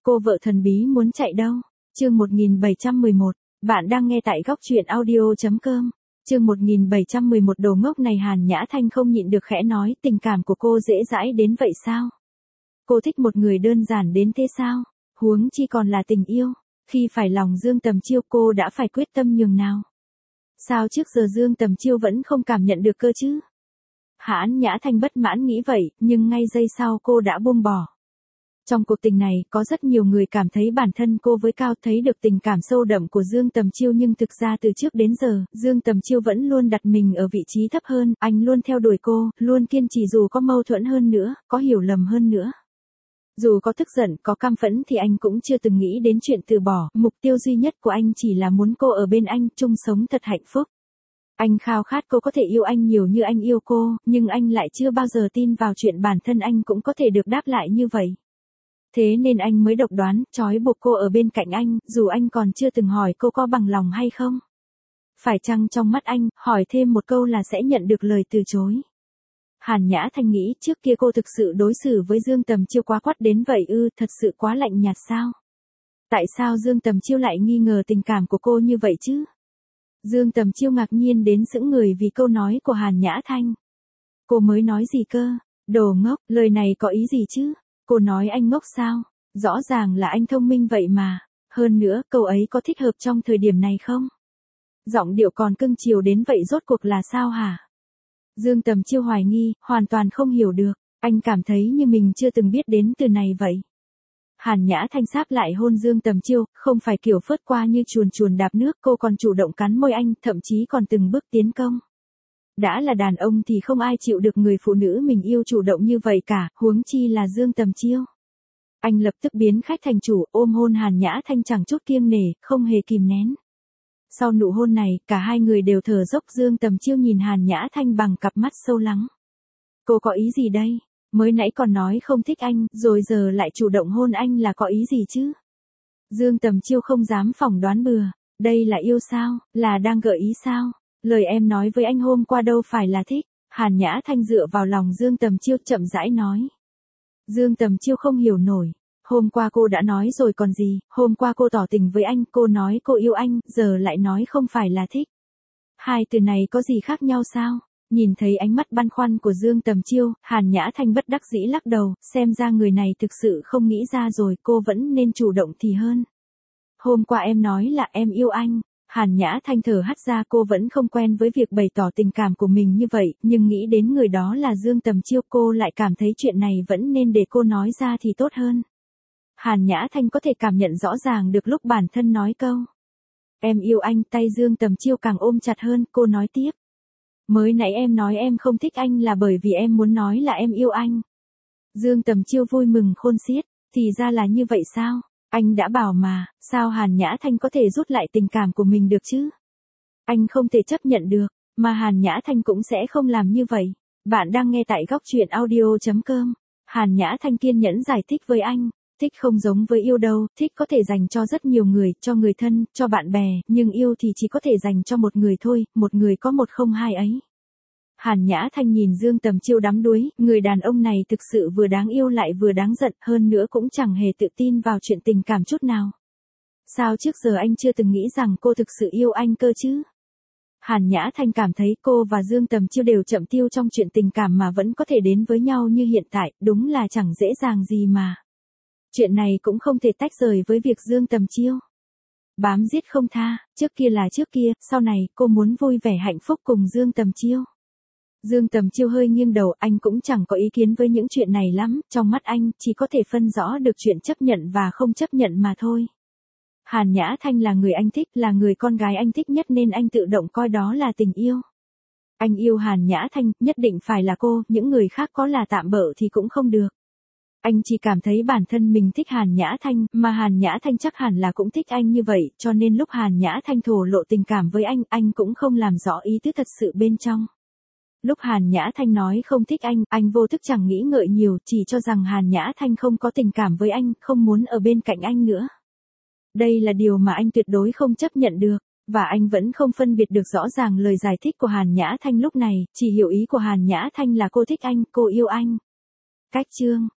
Cô vợ thần bí muốn chạy đâu? Chương 1711, bạn đang nghe tại góc truyện audio.com. Chương 1711 đồ ngốc này Hàn Nhã Thanh không nhịn được khẽ nói, tình cảm của cô dễ dãi đến vậy sao? Cô thích một người đơn giản đến thế sao? Huống chi còn là tình yêu. Khi phải lòng Dương Tầm Chiêu cô đã phải quyết tâm nhường nào? Sao trước giờ Dương Tầm Chiêu vẫn không cảm nhận được cơ chứ? Hàn Nhã Thanh bất mãn nghĩ vậy, nhưng ngay giây sau cô đã buông bỏ. Trong cuộc tình này, có rất nhiều người cảm thấy bản thân cô với Cao thấy được tình cảm sâu đậm của Dương Tầm Chiêu, nhưng thực ra từ trước đến giờ, Dương Tầm Chiêu vẫn luôn đặt mình ở vị trí thấp hơn, anh luôn theo đuổi cô, luôn kiên trì dù có mâu thuẫn hơn nữa, có hiểu lầm hơn nữa. Dù có tức giận, có căm phẫn thì anh cũng chưa từng nghĩ đến chuyện từ bỏ, mục tiêu duy nhất của anh chỉ là muốn cô ở bên anh, chung sống thật hạnh phúc. Anh khao khát cô có thể yêu anh nhiều như anh yêu cô, nhưng anh lại chưa bao giờ tin vào chuyện bản thân anh cũng có thể được đáp lại như vậy. Thế nên anh mới độc đoán, trói buộc cô ở bên cạnh anh, dù anh còn chưa từng hỏi cô có bằng lòng hay không. Phải chăng trong mắt anh, hỏi thêm một câu là sẽ nhận được lời từ chối. Hàn Nhã Thanh nghĩ trước kia cô thực sự đối xử với Dương Tầm Chiêu quá quắt đến vậy ư, thật sự quá lạnh nhạt sao? Tại sao Dương Tầm Chiêu lại nghi ngờ tình cảm của cô như vậy chứ? Dương Tầm Chiêu ngạc nhiên đến sững người vì câu nói của Hàn Nhã Thanh. Cô mới nói gì cơ? Đồ ngốc, lời này có ý gì chứ? Cô nói anh ngốc sao? Rõ ràng là anh thông minh vậy mà. Hơn nữa, câu ấy có thích hợp trong thời điểm này không? Giọng điệu còn cưng chiều đến vậy rốt cuộc là sao hả? Dương Tầm Chiêu hoài nghi, hoàn toàn không hiểu được. Anh cảm thấy như mình chưa từng biết đến từ này vậy. Hàn Nhã Thanh sáp lại hôn Dương Tầm Chiêu, không phải kiểu phớt qua như chuồn chuồn đạp nước, cô còn chủ động cắn môi anh, thậm chí còn từng bước tiến công. Đã là đàn ông thì không ai chịu được người phụ nữ mình yêu chủ động như vậy cả, huống chi là Dương Tầm Chiêu. Anh lập tức biến khách thành chủ, ôm hôn Hàn Nhã Thanh chẳng chút kiêng nể, không hề kìm nén. Sau nụ hôn này, cả hai người đều thở dốc. Dương Tầm Chiêu nhìn Hàn Nhã Thanh bằng cặp mắt sâu lắng. Cô có ý gì đây? Mới nãy còn nói không thích anh, rồi giờ lại chủ động hôn anh là có ý gì chứ? Dương Tầm Chiêu không dám phỏng đoán bừa. Đây là yêu sao? Là đang gợi ý sao? Lời em nói với anh hôm qua đâu phải là thích. Hàn Nhã Thanh dựa vào lòng Dương Tầm Chiêu chậm rãi nói. Dương Tầm Chiêu không hiểu nổi. Hôm qua cô đã nói rồi còn gì, hôm qua cô tỏ tình với anh, cô nói cô yêu anh, giờ lại nói không phải là thích. Hai từ này có gì khác nhau sao? Nhìn thấy ánh mắt băn khoăn của Dương Tầm Chiêu, Hàn Nhã Thanh bất đắc dĩ lắc đầu, xem ra người này thực sự không nghĩ ra rồi, cô vẫn nên chủ động thì hơn. Hôm qua em nói là em yêu anh. Hàn Nhã Thanh thở hắt ra, cô vẫn không quen với việc bày tỏ tình cảm của mình như vậy, nhưng nghĩ đến người đó là Dương Tầm Chiêu cô lại cảm thấy chuyện này vẫn nên để cô nói ra thì tốt hơn. Hàn Nhã Thanh có thể cảm nhận rõ ràng được lúc bản thân nói câu em yêu anh, tay Dương Tầm Chiêu càng ôm chặt hơn, cô nói tiếp. Mới nãy em nói em không thích anh là bởi vì em muốn nói là em yêu anh. Dương Tầm Chiêu vui mừng khôn xiết, thì ra là như vậy sao? Anh đã bảo mà, sao Hàn Nhã Thanh có thể rút lại tình cảm của mình được chứ? Anh không thể chấp nhận được, mà Hàn Nhã Thanh cũng sẽ không làm như vậy. Bạn đang nghe tại góc truyện audio.com. Hàn Nhã Thanh kiên nhẫn giải thích với anh. Thích không giống với yêu đâu, thích có thể dành cho rất nhiều người, cho người thân, cho bạn bè, nhưng yêu thì chỉ có thể dành cho một người thôi, một người có một không hai ấy. Hàn Nhã Thanh nhìn Dương Tầm Chiêu đắm đuối, người đàn ông này thực sự vừa đáng yêu lại vừa đáng giận, hơn nữa cũng chẳng hề tự tin vào chuyện tình cảm chút nào. Sao trước giờ anh chưa từng nghĩ rằng cô thực sự yêu anh cơ chứ? Hàn Nhã Thanh cảm thấy cô và Dương Tầm Chiêu đều chậm tiêu trong chuyện tình cảm mà vẫn có thể đến với nhau như hiện tại, đúng là chẳng dễ dàng gì mà. Chuyện này cũng không thể tách rời với việc Dương Tầm Chiêu bám giết không tha, trước kia là trước kia, sau này cô muốn vui vẻ hạnh phúc cùng Dương Tầm Chiêu. Dương Tầm Chiêu hơi nghiêng đầu, anh cũng chẳng có ý kiến với những chuyện này lắm, trong mắt anh chỉ có thể phân rõ được chuyện chấp nhận và không chấp nhận mà thôi. Hàn Nhã Thanh là người anh thích, là người con gái anh thích nhất nên anh tự động coi đó là tình yêu. Anh yêu Hàn Nhã Thanh, nhất định phải là cô, những người khác có là tạm bợ thì cũng không được. Anh chỉ cảm thấy bản thân mình thích Hàn Nhã Thanh, mà Hàn Nhã Thanh chắc hẳn là cũng thích anh như vậy, cho nên lúc Hàn Nhã Thanh thổ lộ tình cảm với anh cũng không làm rõ ý tứ thật sự bên trong. Lúc Hàn Nhã Thanh nói không thích anh vô thức chẳng nghĩ ngợi nhiều, chỉ cho rằng Hàn Nhã Thanh không có tình cảm với anh, không muốn ở bên cạnh anh nữa. Đây là điều mà anh tuyệt đối không chấp nhận được, và anh vẫn không phân biệt được rõ ràng lời giải thích của Hàn Nhã Thanh lúc này, chỉ hiểu ý của Hàn Nhã Thanh là cô thích anh, cô yêu anh. Cách chương